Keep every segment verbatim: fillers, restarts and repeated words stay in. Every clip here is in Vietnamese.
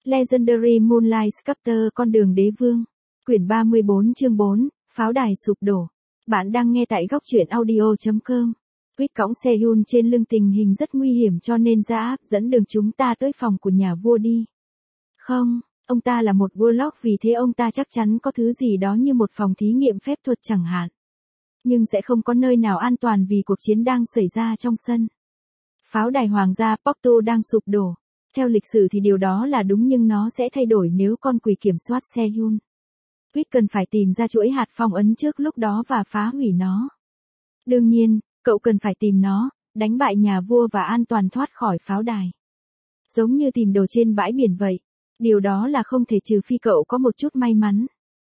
Legendary Moonlight Sculptor Con đường đế vương. Quyển ba mươi bốn chương bốn, Pháo đài sụp đổ. Bạn đang nghe tại góc truyện audio chấm com. Quýt cõng Sehun trên lưng tình hình rất nguy hiểm cho nên Ra dẫn đường chúng ta tới phòng của nhà vua đi. Không, ông ta là một warlock vì thế ông ta chắc chắn có thứ gì đó như một phòng thí nghiệm phép thuật chẳng hạn. Nhưng sẽ không có nơi nào an toàn vì cuộc chiến đang xảy ra trong sân. Pháo đài hoàng gia Porto đang sụp đổ. Theo lịch sử thì điều đó là đúng nhưng nó sẽ thay đổi nếu con quỷ kiểm soát Sehun. Quýt cần phải tìm ra chuỗi hạt phong ấn trước lúc đó và phá hủy nó. Đương nhiên, cậu cần phải tìm nó, đánh bại nhà vua và an toàn thoát khỏi pháo đài. Giống như tìm đồ trên bãi biển vậy. Điều đó là không thể trừ phi cậu có một chút may mắn.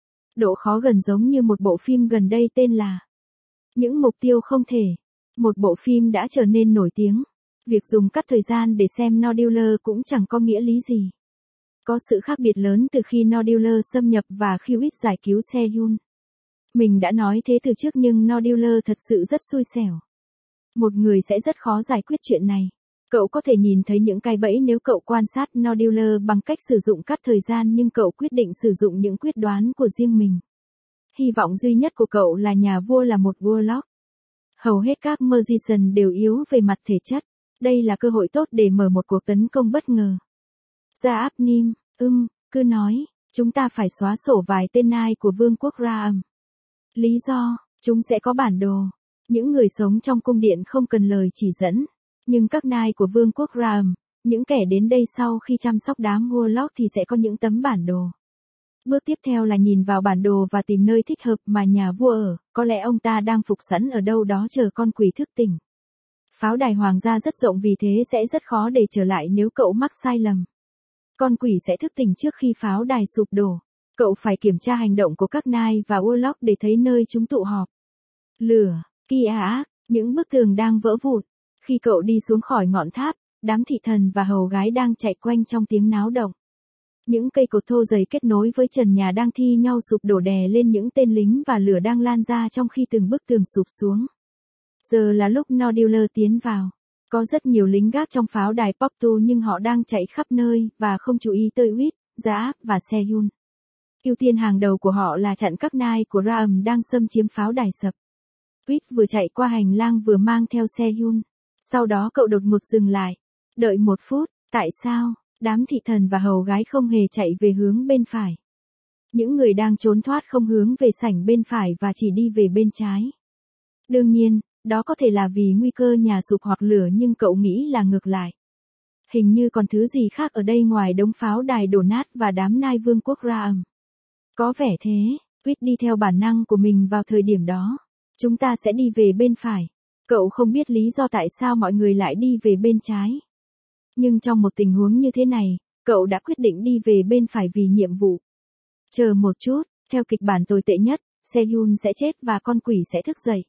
Độ khó gần giống như một bộ phim gần đây tên là Những mục tiêu không thể. Một bộ phim đã trở nên nổi tiếng. Việc dùng cắt thời gian để xem Nodular cũng chẳng có nghĩa lý gì. Có sự khác biệt lớn từ khi Nodular xâm nhập và khi Quýt giải cứu Sehun. Mình đã nói thế từ trước nhưng Nodular thật sự rất xui xẻo. Một người sẽ rất khó giải quyết chuyện này. Cậu có thể nhìn thấy những cái bẫy nếu cậu quan sát Nodular bằng cách sử dụng cắt thời gian nhưng cậu quyết định sử dụng những quyết đoán của riêng mình. Hy vọng duy nhất của cậu là nhà vua là một warlock. Hầu hết các magician đều yếu về mặt thể chất. Đây là cơ hội tốt để mở một cuộc tấn công bất ngờ. Ra Nim, ưm, cứ nói, chúng ta phải xóa sổ vài tên nai của vương quốc Raam. Lý do, chúng sẽ có bản đồ. Những người sống trong cung điện không cần lời chỉ dẫn. Nhưng các nai của vương quốc Raam, những kẻ đến đây sau khi chăm sóc đám warlock thì sẽ có những tấm bản đồ. Bước tiếp theo là nhìn vào bản đồ và tìm nơi thích hợp mà nhà vua ở, có lẽ ông ta đang phục sẵn ở đâu đó chờ con quỷ thức tỉnh. Pháo đài hoàng gia rất rộng vì thế sẽ rất khó để trở lại nếu cậu mắc sai lầm. Con quỷ sẽ thức tỉnh trước khi pháo đài sụp đổ. Cậu phải kiểm tra hành động của các nai và warlock để thấy nơi chúng tụ họp. Lửa, kia ác, những bức tường đang vỡ vụn. Khi cậu đi xuống khỏi ngọn tháp, đám thị thần và hầu gái đang chạy quanh trong tiếng náo động. Những cây cột thô dày kết nối với trần nhà đang thi nhau sụp đổ đè lên những tên lính và lửa đang lan ra trong khi từng bức tường sụp xuống. Giờ là lúc Nodular tiến vào. Có rất nhiều lính gác trong pháo đài Porto nhưng họ đang chạy khắp nơi và không chú ý tới Quýt, Ra và Sehun. Ưu tiên hàng đầu của họ là chặn các nai của Raam đang xâm chiếm pháo đài sập. Quýt vừa chạy qua hành lang vừa mang theo Sehun. Sau đó cậu đột ngột dừng lại. Đợi một phút, tại sao? Đám thị thần và hầu gái không hề chạy về hướng bên phải. Những người đang trốn thoát không hướng về sảnh bên phải và chỉ đi về bên trái. Đương nhiên, đó có thể là vì nguy cơ nhà sụp hoặc lửa nhưng cậu nghĩ là ngược lại. Hình như còn thứ gì khác ở đây ngoài đống pháo đài đổ nát và đám nai vương quốc Raam. Có vẻ thế, Quýt đi theo bản năng của mình vào thời điểm đó. Chúng ta sẽ đi về bên phải. Cậu không biết lý do tại sao mọi người lại đi về bên trái. Nhưng trong một tình huống như thế này, cậu đã quyết định đi về bên phải vì nhiệm vụ. Chờ một chút, theo kịch bản tồi tệ nhất, Sehun sẽ chết và con quỷ sẽ thức dậy.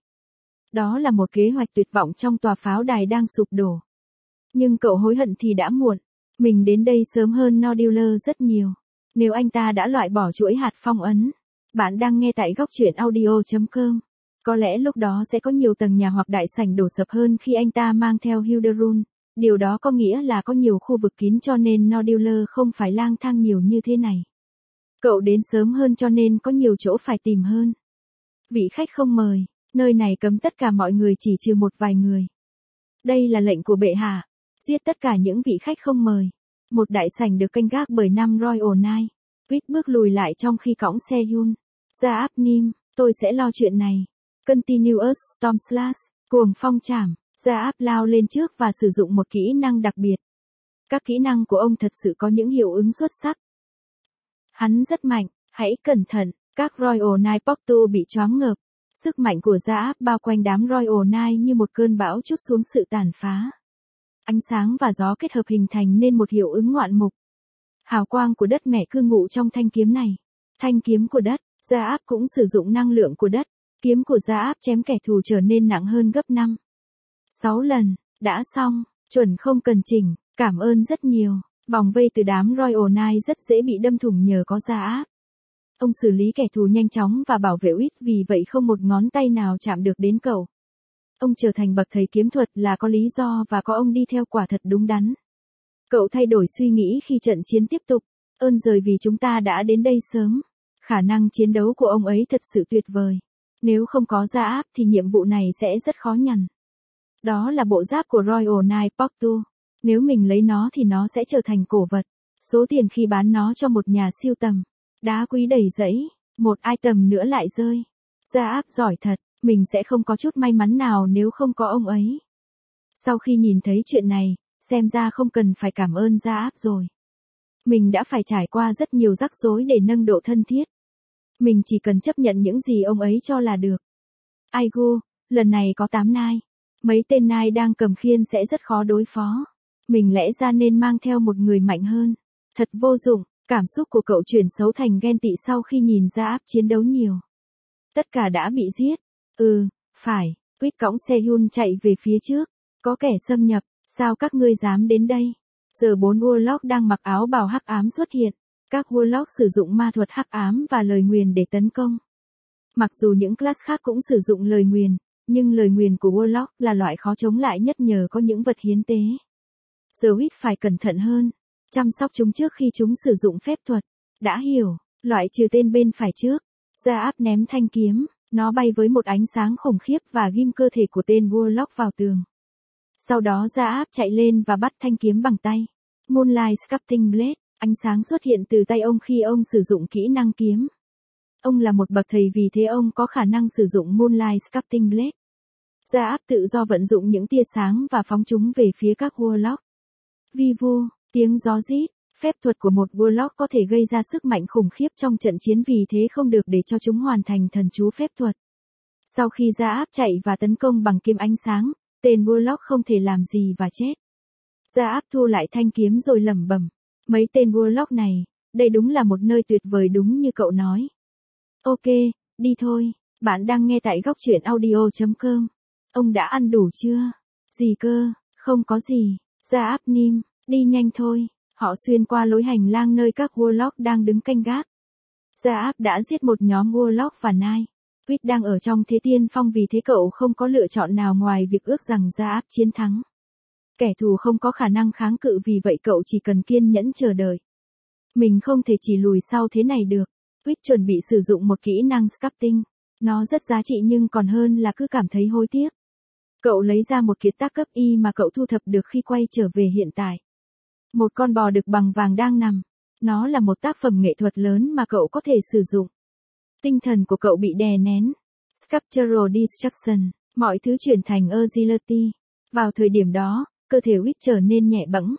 Đó là một kế hoạch tuyệt vọng trong tòa pháo đài đang sụp đổ. Nhưng cậu hối hận thì đã muộn. Mình đến đây sớm hơn Nodular rất nhiều. Nếu anh ta đã loại bỏ chuỗi hạt phong ấn. Bạn đang nghe tại góc truyện audio chấm com. Có lẽ lúc đó sẽ có nhiều tầng nhà hoặc đại sảnh đổ sập hơn khi anh ta mang theo Hilderun. Điều đó có nghĩa là có nhiều khu vực kín cho nên Nodular không phải lang thang nhiều như thế này. Cậu đến sớm hơn cho nên có nhiều chỗ phải tìm hơn. Vị khách không mời. Nơi này cấm tất cả mọi người chỉ trừ một vài người. Đây là lệnh của bệ hạ. Giết tất cả những vị khách không mời. Một đại sảnh được canh gác bởi năm Royal Knight. Quýt bước lùi lại trong khi cõng Sehun. Ra Nim, tôi sẽ lo chuyện này. Continuous Storm Slash, cuồng phong chảm. Ra lao lên trước và sử dụng một kỹ năng đặc biệt. Các kỹ năng của ông thật sự có những hiệu ứng xuất sắc. Hắn rất mạnh, hãy cẩn thận. Các Royal Knight Porto bị choáng ngợp. Sức mạnh của Ra bao quanh đám Royal Knight như một cơn bão trút xuống sự tàn phá. Ánh sáng và gió kết hợp hình thành nên một hiệu ứng ngoạn mục. Hào quang của đất mẹ cư ngụ trong thanh kiếm này. Thanh kiếm của đất, Ra cũng sử dụng năng lượng của đất. Kiếm của Ra chém kẻ thù trở nên nặng hơn gấp năm. sáu lần, đã xong, chuẩn không cần chỉnh, cảm ơn rất nhiều. Vòng vây từ đám Royal Knight rất dễ bị đâm thủng nhờ có Ra. Ông xử lý kẻ thù nhanh chóng và bảo vệ Quýt vì vậy không một ngón tay nào chạm được đến cậu. Ông trở thành bậc thầy kiếm thuật là có lý do và có ông đi theo quả thật đúng đắn. Cậu thay đổi suy nghĩ khi trận chiến tiếp tục. Ơn rồi vì chúng ta đã đến đây sớm. Khả năng chiến đấu của ông ấy thật sự tuyệt vời. Nếu không có gia áp thì nhiệm vụ này sẽ rất khó nhằn. Đó là bộ giáp của Royal Knight Portu. Nếu mình lấy nó thì nó sẽ trở thành cổ vật. Số tiền khi bán nó cho một nhà siêu tầm. Đá quý đầy rẫy. Một item nữa lại rơi. Gia áp giỏi thật. Mình sẽ không có chút may mắn nào nếu không có ông ấy. Sau khi nhìn thấy chuyện này, xem ra không cần phải cảm ơn gia áp rồi. Mình đã phải trải qua rất nhiều rắc rối để nâng độ thân thiết. Mình chỉ cần chấp nhận những gì ông ấy cho là được. Aigu, lần này có tám nai. Mấy tên nai đang cầm khiên sẽ rất khó đối phó. Mình lẽ ra nên mang theo một người mạnh hơn. Thật vô dụng, cảm xúc của cậu chuyển xấu thành ghen tị sau khi nhìn gia áp chiến đấu nhiều. Tất cả đã bị giết. Ừ, phải, Quýt cõng xe Yun chạy về phía trước. Có kẻ xâm nhập, sao các ngươi dám đến đây? Giờ bốn Warlock đang mặc áo bào hắc ám xuất hiện. Các Warlock sử dụng ma thuật hắc ám và lời nguyền để tấn công. Mặc dù những class khác cũng sử dụng lời nguyền, nhưng lời nguyền của Warlock là loại khó chống lại nhất nhờ có những vật hiến tế. Giờ Huýt phải cẩn thận hơn, chăm sóc chúng trước khi chúng sử dụng phép thuật. Đã hiểu, loại trừ tên bên phải trước. Gia áp ném thanh kiếm, nó bay với một ánh sáng khủng khiếp và ghim cơ thể của tên Warlock vào tường. Sau đó Gia áp chạy lên và bắt thanh kiếm bằng tay. Moonlight Sculpting Blade, ánh sáng xuất hiện từ tay ông khi ông sử dụng kỹ năng kiếm. Ông là một bậc thầy vì thế ông có khả năng sử dụng Moonlight Sculpting Blade. Gia áp tự do vận dụng những tia sáng và phóng chúng về phía các Warlock. Vi vu, tiếng gió rít, phép thuật của một Warlock có thể gây ra sức mạnh khủng khiếp trong trận chiến vì thế không được để cho chúng hoàn thành thần chú phép thuật. Sau khi Gia áp chạy và tấn công bằng kiếm ánh sáng, tên Warlock không thể làm gì và chết. Gia áp thu lại thanh kiếm rồi lẩm bẩm. Mấy tên Warlock này, đây đúng là một nơi tuyệt vời đúng như cậu nói. Ok, đi thôi, bạn đang nghe tại góc truyện audio chấm com. Ông đã ăn đủ chưa? Gì cơ, không có gì. Gia áp Nim, đi nhanh thôi. Họ xuyên qua lối hành lang nơi các Warlock đang đứng canh gác. Gia áp đã giết một nhóm Warlock và Nai. Quýt đang ở trong thế tiên phong vì thế cậu không có lựa chọn nào ngoài việc ước rằng Gia áp chiến thắng. Kẻ thù không có khả năng kháng cự vì vậy cậu chỉ cần kiên nhẫn chờ đợi. Mình không thể chỉ lùi sau thế này được. Quýt chuẩn bị sử dụng một kỹ năng sculpting. Nó rất giá trị nhưng còn hơn là cứ cảm thấy hối tiếc. Cậu lấy ra một kiệt tác cấp Y mà cậu thu thập được khi quay trở về hiện tại. Một con bò đực bằng vàng đang nằm. Nó là một tác phẩm nghệ thuật lớn mà cậu có thể sử dụng. Tinh thần của cậu bị đè nén. Sculptural Destruction, mọi thứ chuyển thành agility. Vào thời điểm đó, cơ thể Huýt trở nên nhẹ bẫng.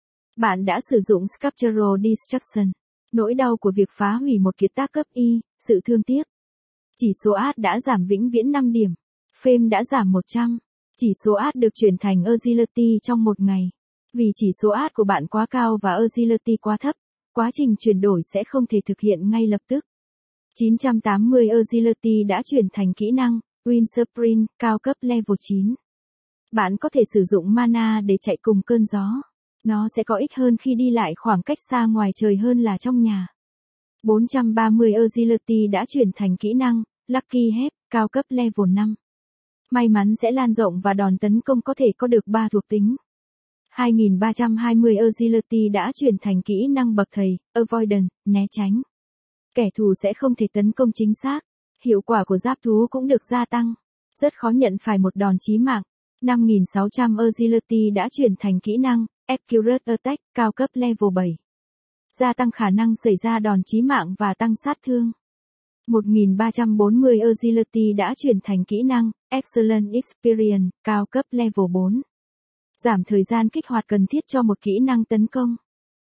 Bạn đã sử dụng Sculptural Destruction. Nỗi đau của việc phá hủy một kiệt tác cấp Y, sự thương tiếc. Chỉ số A D đã giảm vĩnh viễn năm điểm. Fame đã giảm một trăm. Chỉ số A D được chuyển thành agility trong một ngày. Vì chỉ số A D của bạn quá cao và agility quá thấp, quá trình chuyển đổi sẽ không thể thực hiện ngay lập tức. chín trăm tám mươi agility đã chuyển thành kỹ năng Wind Sprint cao cấp level chín. Bạn có thể sử dụng mana để chạy cùng cơn gió. Nó sẽ có ích hơn khi đi lại khoảng cách xa ngoài trời hơn là trong nhà. bốn trăm ba mươi agility đã chuyển thành kỹ năng Lucky Hep cao cấp level năm. May mắn sẽ lan rộng và đòn tấn công có thể có được ba thuộc tính. hai nghìn ba trăm hai mươi agility đã chuyển thành kỹ năng bậc thầy Avoidance, né tránh. Kẻ thù sẽ không thể tấn công chính xác. Hiệu quả của giáp thú cũng được gia tăng. Rất khó nhận phải một đòn chí mạng. năm nghìn sáu trăm agility đã chuyển thành kỹ năng Accurate Attack cao cấp level bảy. Gia tăng khả năng xảy ra đòn chí mạng và tăng sát thương. một nghìn ba trăm bốn mươi agility đã chuyển thành kỹ năng Excellent Experience cao cấp level bốn. Giảm thời gian kích hoạt cần thiết cho một kỹ năng tấn công.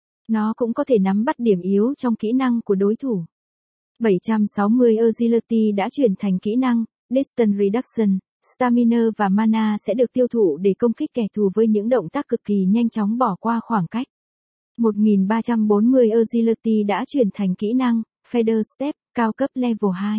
Nó cũng có thể nắm bắt điểm yếu trong kỹ năng của đối thủ. bảy trăm sáu mươi agility đã chuyển thành kỹ năng Distance Reduction. Stamina và mana sẽ được tiêu thụ để công kích kẻ thù với những động tác cực kỳ nhanh chóng bỏ qua khoảng cách. một nghìn ba trăm bốn mươi agility đã chuyển thành kỹ năng Feather Step cao cấp level hai.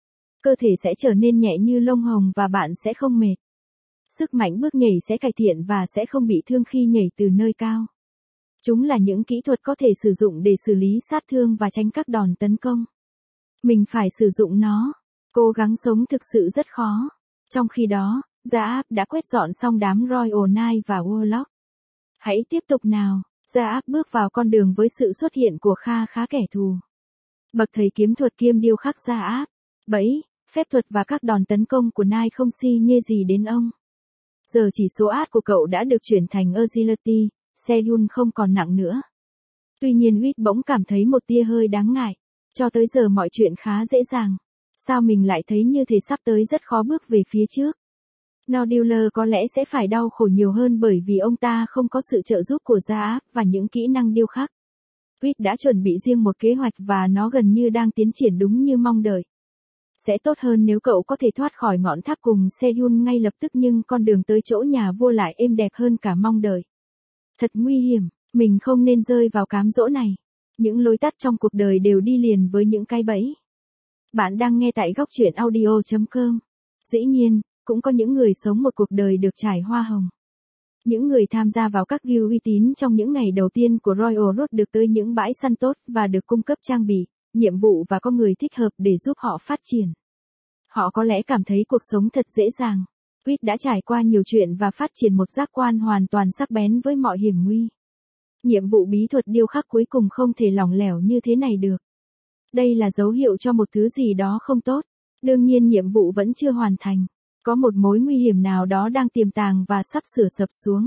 Cơ thể sẽ trở nên nhẹ như lông hồng và bạn sẽ không mệt. Sức mạnh bước nhảy sẽ cải thiện và sẽ không bị thương khi nhảy từ nơi cao. Chúng là những kỹ thuật có thể sử dụng để xử lý sát thương và tránh các đòn tấn công. Mình phải sử dụng nó. Cố gắng sống thực sự rất khó. Trong khi đó, Gia áp đã quét dọn xong đám Royal Knight và Warlock. Hãy tiếp tục nào. Gia áp bước vào con đường với sự xuất hiện của kha khá kẻ thù. Bậc thầy kiếm thuật kiêm điêu khắc Gia áp, bẫy, phép thuật và các đòn tấn công của Nai không si nhê gì đến ông. Giờ chỉ số át của cậu đã được chuyển thành agility, Seyun không còn nặng nữa. Tuy nhiên Huyết bỗng cảm thấy một tia hơi đáng ngại. Cho tới giờ mọi chuyện khá dễ dàng. Sao mình lại thấy như thể sắp tới rất khó bước về phía trước? Nodular có lẽ sẽ phải đau khổ nhiều hơn bởi vì ông ta không có sự trợ giúp của Gia áp và những kỹ năng điêu khắc. Huyết đã chuẩn bị riêng một kế hoạch và nó gần như đang tiến triển đúng như mong đợi. Sẽ tốt hơn nếu cậu có thể thoát khỏi ngọn tháp cùng Seyun ngay lập tức, nhưng con đường tới chỗ nhà vua lại êm đẹp hơn cả mong đợi. Thật nguy hiểm, mình không nên rơi vào cám dỗ này. Những lối tắt trong cuộc đời đều đi liền với những cái bẫy. Bạn đang nghe tại góc truyện audio chấm com. Dĩ nhiên, cũng có những người sống một cuộc đời được trải hoa hồng. Những người tham gia vào các guild uy tín trong những ngày đầu tiên của Royal Road được tới những bãi săn tốt và được cung cấp trang bị, nhiệm vụ và con người thích hợp để giúp họ phát triển. Họ có lẽ cảm thấy cuộc sống thật dễ dàng. Huyết đã trải qua nhiều chuyện và phát triển một giác quan hoàn toàn sắc bén với mọi hiểm nguy. Nhiệm vụ bí thuật điêu khắc cuối cùng không thể lỏng lẻo như thế này được. Đây là dấu hiệu cho một thứ gì đó không tốt. Đương nhiên nhiệm vụ vẫn chưa hoàn thành. Có một mối nguy hiểm nào đó đang tiềm tàng và sắp sửa sập xuống.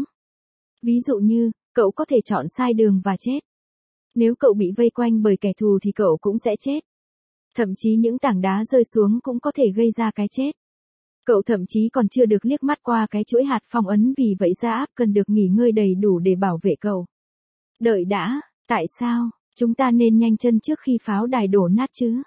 Ví dụ như, cậu có thể chọn sai đường và chết. Nếu cậu bị vây quanh bởi kẻ thù thì cậu cũng sẽ chết. Thậm chí những tảng đá rơi xuống cũng có thể gây ra cái chết. Cậu thậm chí còn chưa được liếc mắt qua cái chuỗi hạt phong ấn, vì vậy Gia áp cần được nghỉ ngơi đầy đủ để bảo vệ cậu. Đợi đã, tại sao, chúng ta nên nhanh chân trước khi pháo đài đổ nát chứ?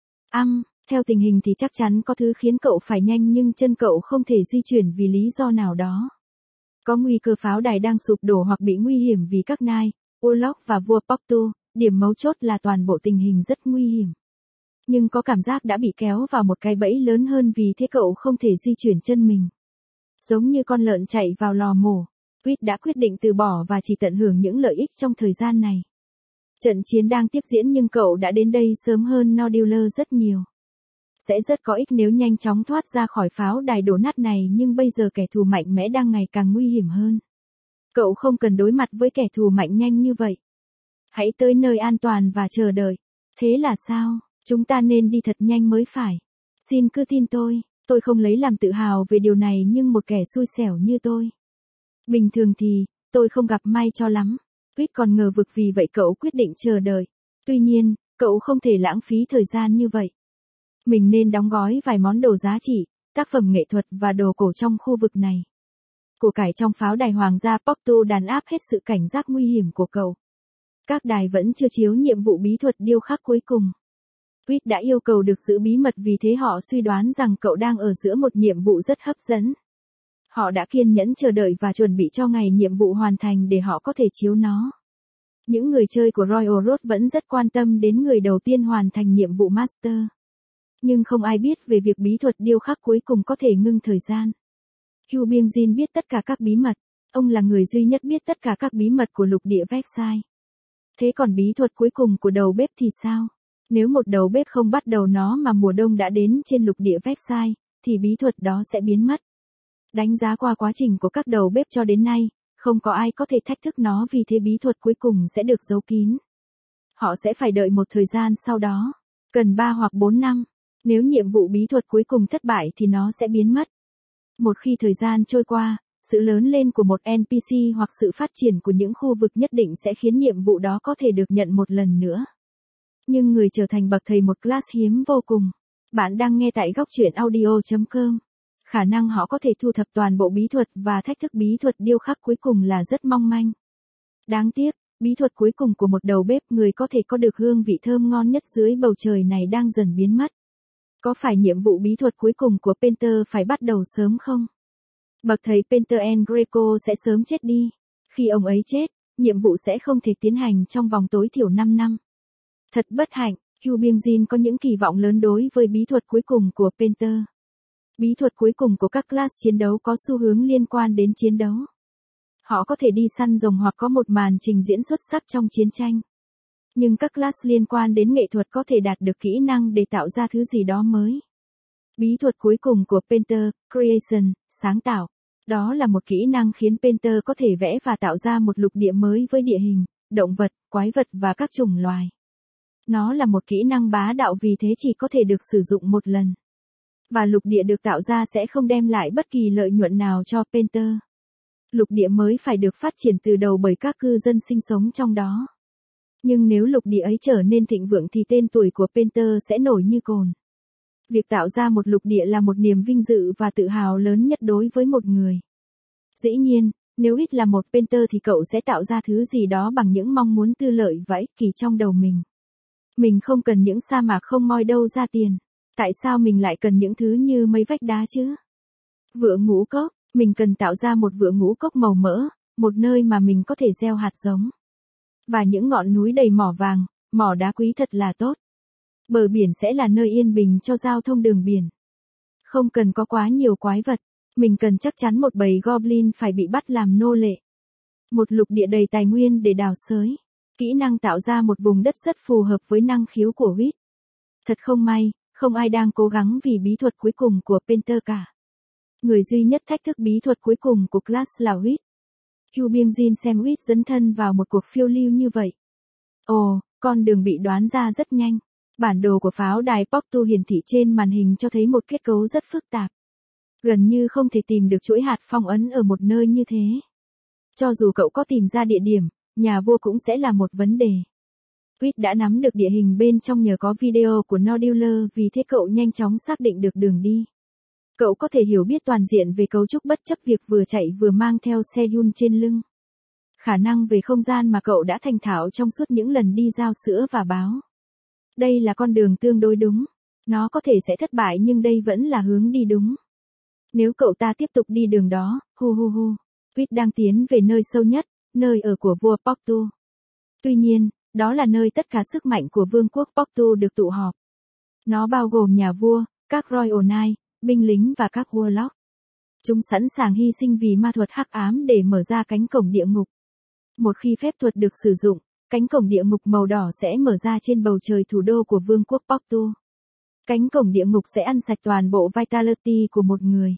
Ăm, theo tình hình thì chắc chắn có thứ khiến cậu phải nhanh, nhưng chân cậu không thể di chuyển vì lý do nào đó. Có nguy cơ pháo đài đang sụp đổ hoặc bị nguy hiểm vì các Nai, Urlock và vua Poktu. Điểm mấu chốt là toàn bộ tình hình rất nguy hiểm. Nhưng có cảm giác đã bị kéo vào một cái bẫy lớn hơn, vì thế cậu không thể di chuyển chân mình. Giống như con lợn chạy vào lò mổ, Huyết đã quyết định từ bỏ và chỉ tận hưởng những lợi ích trong thời gian này. Trận chiến đang tiếp diễn nhưng cậu đã đến đây sớm hơn Nodular rất nhiều. Sẽ rất có ích nếu nhanh chóng thoát ra khỏi pháo đài đổ nát này, nhưng bây giờ kẻ thù mạnh mẽ đang ngày càng nguy hiểm hơn. Cậu không cần đối mặt với kẻ thù mạnh nhanh như vậy. Hãy tới nơi an toàn và chờ đợi. Thế là sao? Chúng ta nên đi thật nhanh mới phải. Xin cứ tin tôi, tôi không lấy làm tự hào về điều này, nhưng một kẻ xui xẻo như tôi. Bình thường thì, tôi không gặp may cho lắm. Huyết còn ngờ vực, vì vậy cậu quyết định chờ đợi. Tuy nhiên, cậu không thể lãng phí thời gian như vậy. Mình nên đóng gói vài món đồ giá trị, tác phẩm nghệ thuật và đồ cổ trong khu vực này. Của cải trong pháo đài hoàng gia Poktu đàn áp hết sự cảnh giác nguy hiểm của cậu. Các đài vẫn chưa chiếu nhiệm vụ bí thuật điêu khắc cuối cùng. Huyết đã yêu cầu được giữ bí mật, vì thế họ suy đoán rằng cậu đang ở giữa một nhiệm vụ rất hấp dẫn. Họ đã kiên nhẫn chờ đợi và chuẩn bị cho ngày nhiệm vụ hoàn thành để họ có thể chiếu nó. Những người chơi của Royal Road vẫn rất quan tâm đến người đầu tiên hoàn thành nhiệm vụ Master. Nhưng không ai biết về việc bí thuật điêu khắc cuối cùng có thể ngưng thời gian. Hugh Bieng-jin biết tất cả các bí mật. Ông là người duy nhất biết tất cả các bí mật của lục địa Versailles. Thế còn bí thuật cuối cùng của đầu bếp thì sao? Nếu một đầu bếp không bắt đầu nó mà mùa đông đã đến trên lục địa Versailles, thì bí thuật đó sẽ biến mất. Đánh giá qua quá trình của các đầu bếp cho đến nay, không có ai có thể thách thức nó, vì thế bí thuật cuối cùng sẽ được giấu kín. Họ sẽ phải đợi một thời gian sau đó, cần ba hoặc bốn năm. Nếu nhiệm vụ bí thuật cuối cùng thất bại thì nó sẽ biến mất. Một khi thời gian trôi qua, sự lớn lên của một en pê xê hoặc sự phát triển của những khu vực nhất định sẽ khiến nhiệm vụ đó có thể được nhận một lần nữa. Nhưng người trở thành bậc thầy một class hiếm vô cùng. Bạn đang nghe tại góc truyện audio chấm com. Khả năng họ có thể thu thập toàn bộ bí thuật và thách thức bí thuật điêu khắc cuối cùng là rất mong manh. Đáng tiếc, bí thuật cuối cùng của một đầu bếp người có thể có được hương vị thơm ngon nhất dưới bầu trời này đang dần biến mất. Có phải nhiệm vụ bí thuật cuối cùng của Painter phải bắt đầu sớm không? Bậc thầy Painter and Greco sẽ sớm chết đi. Khi ông ấy chết, nhiệm vụ sẽ không thể tiến hành trong vòng tối thiểu năm năm. Thật bất hạnh, Hugh Bieng-jin có những kỳ vọng lớn đối với bí thuật cuối cùng của Painter. Bí thuật cuối cùng của các class chiến đấu có xu hướng liên quan đến chiến đấu. Họ có thể đi săn rồng hoặc có một màn trình diễn xuất sắc trong chiến tranh. Nhưng các class liên quan đến nghệ thuật có thể đạt được kỹ năng để tạo ra thứ gì đó mới. Bí thuật cuối cùng của Painter, Creation, sáng tạo. Đó là một kỹ năng khiến painter có thể vẽ và tạo ra một lục địa mới với địa hình, động vật, quái vật và các chủng loài. Nó là một kỹ năng bá đạo vì thế chỉ có thể được sử dụng một lần. Và lục địa được tạo ra sẽ không đem lại bất kỳ lợi nhuận nào cho painter. Lục địa mới phải được phát triển từ đầu bởi các cư dân sinh sống trong đó. Nhưng nếu lục địa ấy trở nên thịnh vượng thì tên tuổi của painter sẽ nổi như cồn. Việc tạo ra một lục địa là một niềm vinh dự và tự hào lớn nhất đối với một người. Dĩ nhiên, nếu ít là một painter thì cậu sẽ tạo ra thứ gì đó bằng những mong muốn tư lợi và ích kỷ trong đầu mình. Mình không cần những sa mạc không moi đâu ra tiền. Tại sao mình lại cần những thứ như mấy vách đá chứ? Vựa ngũ cốc, mình cần tạo ra một vựa ngũ cốc màu mỡ, một nơi mà mình có thể gieo hạt giống. Và những ngọn núi đầy mỏ vàng, mỏ đá quý thật là tốt. Bờ biển sẽ là nơi yên bình cho giao thông đường biển. Không cần có quá nhiều quái vật, mình cần chắc chắn một bầy goblin phải bị bắt làm nô lệ. Một lục địa đầy tài nguyên để đào xới. Kỹ năng tạo ra một vùng đất rất phù hợp với năng khiếu của Huýt. Thật không may, không ai đang cố gắng vì bí thuật cuối cùng của painter cả. Người duy nhất thách thức bí thuật cuối cùng của class là Huýt. Hugh Biên Jin xem Huýt dấn thân vào một cuộc phiêu lưu như vậy. Ồ, con đường bị đoán ra rất nhanh. Bản đồ của pháo đài Portu hiển thị trên màn hình cho thấy một kết cấu rất phức tạp. Gần như không thể tìm được chuỗi hạt phong ấn ở một nơi như thế. Cho dù cậu có tìm ra địa điểm, nhà vua cũng sẽ là một vấn đề. Huýt đã nắm được địa hình bên trong nhờ có video của Noduler, vì thế cậu nhanh chóng xác định được đường đi. Cậu có thể hiểu biết toàn diện về cấu trúc bất chấp việc vừa chạy vừa mang theo xe yun trên lưng. Khả năng về không gian mà cậu đã thành thạo trong suốt những lần đi giao sữa và báo. Đây là con đường tương đối đúng. Nó có thể sẽ thất bại nhưng đây vẫn là hướng đi đúng. Nếu cậu ta tiếp tục đi đường đó, hu hu hu, Huýt đang tiến về nơi sâu nhất, nơi ở của vua Portu. Tuy nhiên, đó là nơi tất cả sức mạnh của vương quốc Portu được tụ họp. Nó bao gồm nhà vua, các Royal Knight, binh lính và các Warlock. Chúng sẵn sàng hy sinh vì ma thuật hắc ám để mở ra cánh cổng địa ngục. Một khi phép thuật được sử dụng, cánh cổng địa ngục màu đỏ sẽ mở ra trên bầu trời thủ đô của vương quốc Portu. Cánh cổng địa ngục sẽ ăn sạch toàn bộ vitality của một người.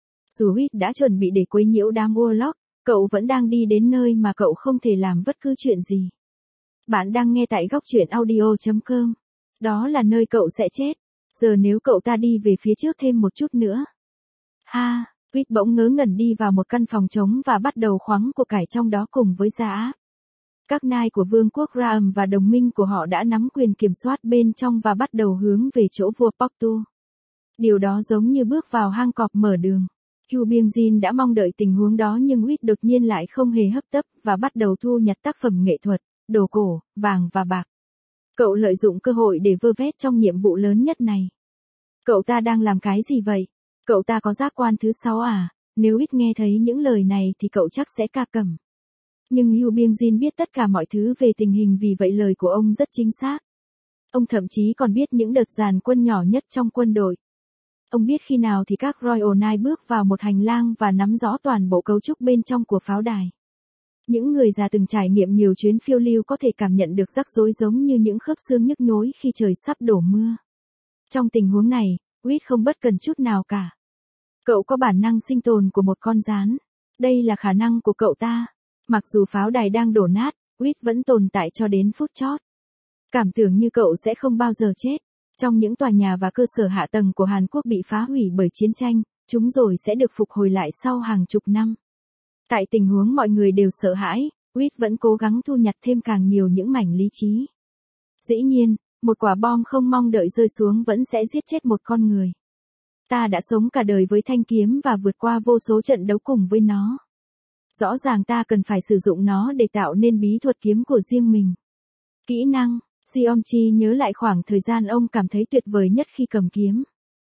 Dù Huýt đã chuẩn bị để quấy nhiễu đám Warlock, cậu vẫn đang đi đến nơi mà cậu không thể làm bất cứ chuyện gì. Bạn đang nghe tại góc truyện audio chấm com. Đó là nơi cậu sẽ chết. Giờ nếu cậu ta đi về phía trước thêm một chút nữa. Ha, Huýt bỗng ngớ ngẩn đi vào một căn phòng trống và bắt đầu khoáng của cải trong đó cùng với gia áp. Các nai của vương quốc Graham và đồng minh của họ đã nắm quyền kiểm soát bên trong và bắt đầu hướng về chỗ vua Portu. Điều đó giống như bước vào hang cọp mở đường. Hugh Biên Jin đã mong đợi tình huống đó nhưng Huýt đột nhiên lại không hề hấp tấp và bắt đầu thu nhặt tác phẩm nghệ thuật, đồ cổ, vàng và bạc. Cậu lợi dụng cơ hội để vơ vét trong nhiệm vụ lớn nhất này. Cậu ta đang làm cái gì vậy? Cậu ta có giác quan thứ sáu à? Nếu Huýt nghe thấy những lời này thì cậu chắc sẽ ca cẩm. Nhưng Hugh Biên Jin biết tất cả mọi thứ về tình hình vì vậy lời của ông rất chính xác. Ông thậm chí còn biết những đợt dàn quân nhỏ nhất trong quân đội. Ông biết khi nào thì các Royal Knight bước vào một hành lang và nắm rõ toàn bộ cấu trúc bên trong của pháo đài. Những người già từng trải nghiệm nhiều chuyến phiêu lưu có thể cảm nhận được rắc rối giống như những khớp xương nhức nhối khi trời sắp đổ mưa. Trong tình huống này, Huýt không bất cần chút nào cả. Cậu có bản năng sinh tồn của một con gián. Đây là khả năng của cậu ta. Mặc dù pháo đài đang đổ nát, Huýt vẫn tồn tại cho đến phút chót. Cảm tưởng như cậu sẽ không bao giờ chết. Trong những tòa nhà và cơ sở hạ tầng của Hàn Quốc bị phá hủy bởi chiến tranh, chúng rồi sẽ được phục hồi lại sau hàng chục năm. Tại tình huống mọi người đều sợ hãi, Huýt vẫn cố gắng thu nhặt thêm càng nhiều những mảnh lý trí. Dĩ nhiên, một quả bom không mong đợi rơi xuống vẫn sẽ giết chết một con người. Ta đã sống cả đời với thanh kiếm và vượt qua vô số trận đấu cùng với nó. Rõ ràng ta cần phải sử dụng nó để tạo nên bí thuật kiếm của riêng mình. Kỹ năng, Jeomchi nhớ lại khoảng thời gian ông cảm thấy tuyệt vời nhất khi cầm kiếm.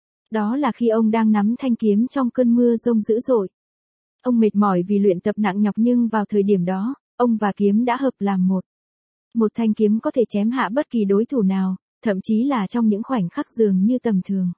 Đó là khi ông đang nắm thanh kiếm trong cơn mưa rông dữ dội. Ông mệt mỏi vì luyện tập nặng nhọc nhưng vào thời điểm đó, ông và kiếm đã hợp làm một. Một thanh kiếm có thể chém hạ bất kỳ đối thủ nào, thậm chí là trong những khoảnh khắc dường như tầm thường.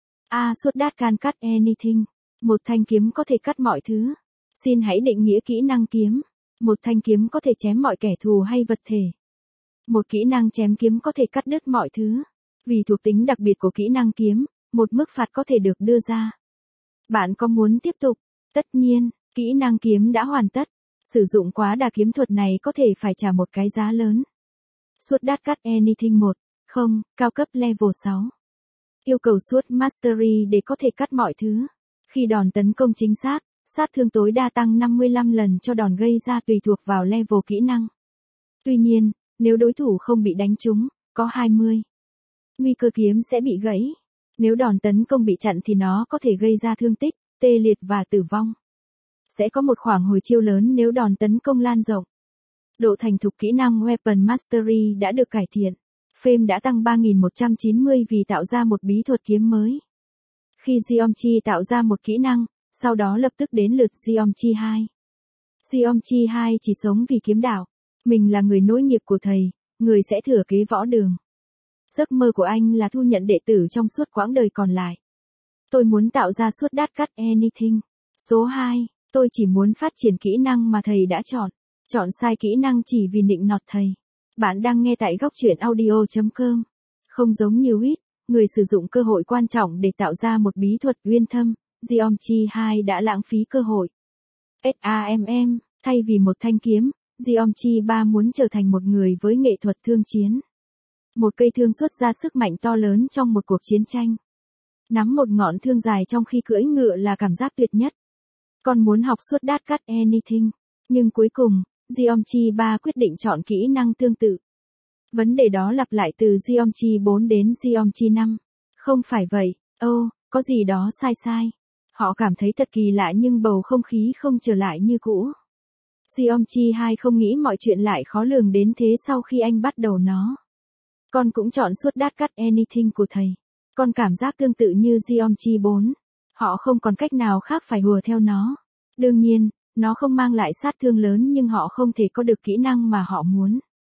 A suốt đát can cut anything. Một thanh kiếm có thể cắt mọi thứ. Xin hãy định nghĩa kỹ năng kiếm. Một thanh kiếm có thể chém mọi kẻ thù hay vật thể. Một kỹ năng chém kiếm có thể cắt đứt mọi thứ. Vì thuộc tính đặc biệt của kỹ năng kiếm, một mức phạt có thể được đưa ra. Bạn có muốn tiếp tục? Tất nhiên, kỹ năng kiếm đã hoàn tất. Sử dụng quá đà kiếm thuật này có thể phải trả một cái giá lớn. Suốt Đát Cắt Anything một, không, cao cấp level sáu. Yêu cầu suốt Mastery để có thể cắt mọi thứ. Khi đòn tấn công chính xác, sát thương tối đa tăng năm mươi lăm lần cho đòn gây ra tùy thuộc vào level kỹ năng. Tuy nhiên, nếu đối thủ không bị đánh trúng, có hai mươi. Nguy cơ kiếm sẽ bị gãy. Nếu đòn tấn công bị chặn thì nó có thể gây ra thương tích, tê liệt và tử vong. Sẽ có một khoảng hồi chiêu lớn nếu đòn tấn công lan rộng. Độ thành thục kỹ năng Weapon Mastery đã được cải thiện. Fame đã tăng ba nghìn một trăm chín mươi vì tạo ra một bí thuật kiếm mới. Khi Geometry tạo ra một kỹ năng, sau đó lập tức đến lượt Geometry hai. Geometry hai chỉ sống vì kiếm đạo. Mình là người nối nghiệp của thầy, người sẽ thừa kế võ đường. Giấc mơ của anh là thu nhận đệ tử trong suốt quãng đời còn lại. Tôi muốn tạo ra suốt Đát Cắt Anything. Số hai, tôi chỉ muốn phát triển kỹ năng mà thầy đã chọn. Chọn sai kỹ năng chỉ vì nịnh nọt thầy. Bạn đang nghe tại góc truyện audio chấm com. Không giống như Wit, người sử dụng cơ hội quan trọng để tạo ra một bí thuật uyên thâm, Geometry hai đã lãng phí cơ hội. SAMM, thay vì một thanh kiếm, Geometry ba muốn trở thành một người với nghệ thuật thương chiến. Một cây thương xuất ra sức mạnh to lớn trong một cuộc chiến tranh. Nắm một ngọn thương dài trong khi cưỡi ngựa là cảm giác tuyệt nhất. Con muốn học suốt Đát Cắt Anything, nhưng cuối cùng, Geometry ba quyết định chọn kỹ năng tương tự. Vấn đề đó lặp lại từ Geometry bốn đến Geometry năm. Không phải vậy, ô, oh, có gì đó sai sai. Họ cảm thấy thật kỳ lạ nhưng bầu không khí không trở lại như cũ. Geometry hai không nghĩ mọi chuyện lại khó lường đến thế sau khi anh bắt đầu nó. Con cũng chọn suốt Đát Cắt Anything của thầy. Con cảm giác tương tự như Geometry bốn. Họ không còn cách nào khác phải hùa theo nó. Đương nhiên, nó không mang lại sát thương lớn nhưng họ không thể có được kỹ năng mà họ muốn.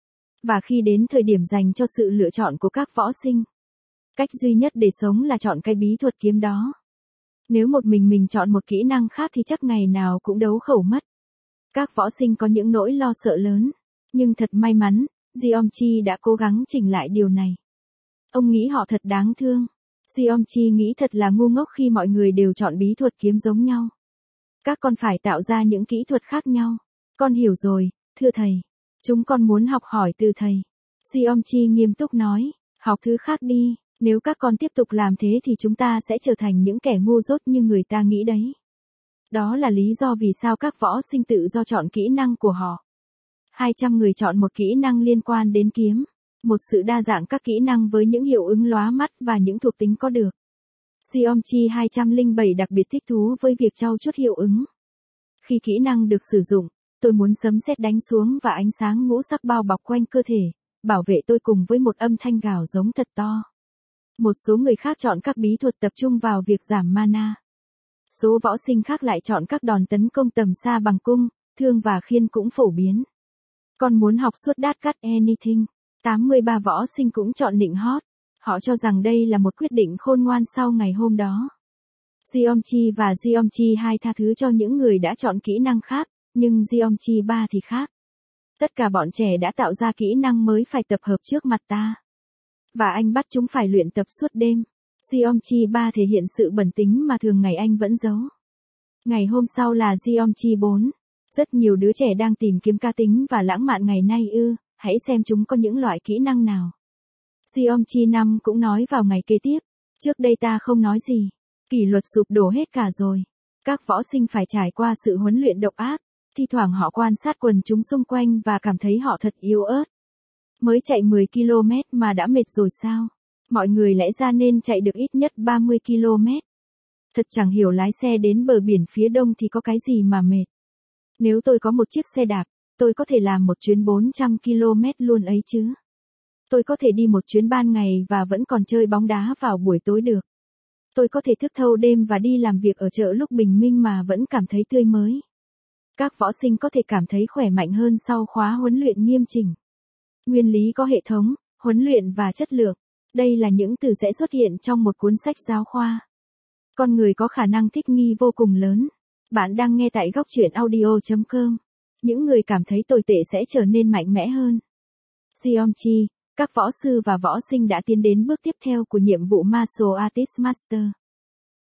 Và khi đến thời điểm dành cho sự lựa chọn của các võ sinh, cách duy nhất để sống là chọn cái bí thuật kiếm đó. Nếu một mình mình chọn một kỹ năng khác thì chắc ngày nào cũng đấu khẩu mất. Các võ sinh có những nỗi lo sợ lớn. Nhưng thật may mắn, Geometry đã cố gắng chỉnh lại điều này. Ông nghĩ họ thật đáng thương. Geometry nghĩ thật là ngu ngốc khi mọi người đều chọn bí thuật kiếm giống nhau. Các con phải tạo ra những kỹ thuật khác nhau. Con hiểu rồi, thưa thầy. Chúng con muốn học hỏi từ thầy. Geometry nghiêm túc nói, học thứ khác đi. Nếu các con tiếp tục làm thế thì chúng ta sẽ trở thành những kẻ ngu dốt như người ta nghĩ đấy. Đó là lý do vì sao các võ sinh tự do chọn kỹ năng của họ. hai trăm người chọn một kỹ năng liên quan đến kiếm. Một sự đa dạng các kỹ năng với những hiệu ứng lóa mắt và những thuộc tính có được. Geometry hai không bảy đặc biệt thích thú với việc trau chuốt hiệu ứng. Khi kỹ năng được sử dụng, tôi muốn sấm sét đánh xuống và ánh sáng ngũ sắc bao bọc quanh cơ thể, bảo vệ tôi cùng với một âm thanh gào giống thật to. Một số người khác chọn các bí thuật tập trung vào việc giảm mana. Số võ sinh khác lại chọn các đòn tấn công tầm xa bằng cung, thương và khiên cũng phổ biến. Con muốn học suốt Đát Cắt Anything. tám mươi ba võ sinh cũng chọn nịnh hót. Họ cho rằng đây là một quyết định khôn ngoan sau ngày hôm đó. Geometry và Geometry hai tha thứ cho những người đã chọn kỹ năng khác, nhưng Geometry ba thì khác. Tất cả bọn trẻ đã tạo ra kỹ năng mới phải tập hợp trước mặt ta. Và anh bắt chúng phải luyện tập suốt đêm. Geometry ba thể hiện sự bẩm tính mà thường ngày anh vẫn giấu. Ngày hôm sau là Geometry bốn. Rất nhiều đứa trẻ đang tìm kiếm cá tính và lãng mạn ngày nay ư, hãy xem chúng có những loại kỹ năng nào. Geometry năm cũng nói vào ngày kế tiếp. Trước đây ta không nói gì. Kỷ luật sụp đổ hết cả rồi. Các võ sinh phải trải qua sự huấn luyện độc ác. Thi thoảng họ quan sát quần chúng xung quanh và cảm thấy họ thật yếu ớt. Mới chạy mười ki lô mét mà đã mệt rồi sao? Mọi người lẽ ra nên chạy được ít nhất ba mươi ki lô mét. Thật chẳng hiểu lái xe đến bờ biển phía đông thì có cái gì mà mệt. Nếu tôi có một chiếc xe đạp, tôi có thể làm một chuyến bốn trăm ki lô mét luôn ấy chứ. Tôi có thể đi một chuyến ban ngày và vẫn còn chơi bóng đá vào buổi tối được. Tôi có thể thức thâu đêm và đi làm việc ở chợ lúc bình minh mà vẫn cảm thấy tươi mới. Các võ sinh có thể cảm thấy khỏe mạnh hơn sau khóa huấn luyện nghiêm chỉnh. Nguyên lý có hệ thống, huấn luyện và chất lượng. Đây là những từ sẽ xuất hiện trong một cuốn sách giáo khoa. Con người có khả năng thích nghi vô cùng lớn. Bạn đang nghe tại góc truyện audio chấm com. Những người cảm thấy tồi tệ sẽ trở nên mạnh mẽ hơn. Geometry, các võ sư và võ sinh đã tiến đến bước tiếp theo của nhiệm vụ Martial Artist Master.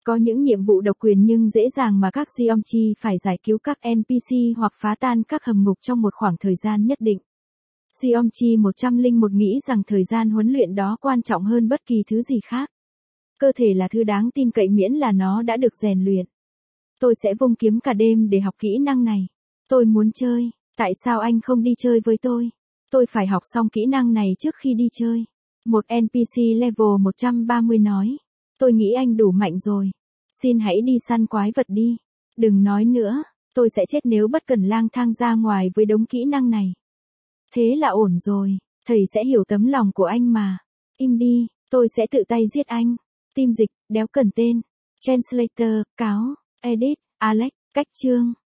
Có những nhiệm vụ độc quyền nhưng dễ dàng mà các Geomchi phải giải cứu các en pê xê hoặc phá tan các hầm ngục trong một khoảng thời gian nhất định. Geomchi một không một nghĩ rằng thời gian huấn luyện đó quan trọng hơn bất kỳ thứ gì khác. Cơ thể là thứ đáng tin cậy miễn là nó đã được rèn luyện. Tôi sẽ vung kiếm cả đêm để học kỹ năng này. Tôi muốn chơi, tại sao anh không đi chơi với tôi? Tôi phải học xong kỹ năng này trước khi đi chơi. Một en pê xê level một trăm ba mươi nói. Tôi nghĩ anh đủ mạnh rồi. Xin hãy đi săn quái vật đi. Đừng nói nữa, tôi sẽ chết nếu bất cẩn lang thang ra ngoài với đống kỹ năng này. Thế là ổn rồi, thầy sẽ hiểu tấm lòng của anh mà. Im đi, tôi sẽ tự tay giết anh. Tim dịch, đéo cần tên. Translator, cáo, edit, Alex, cách chương.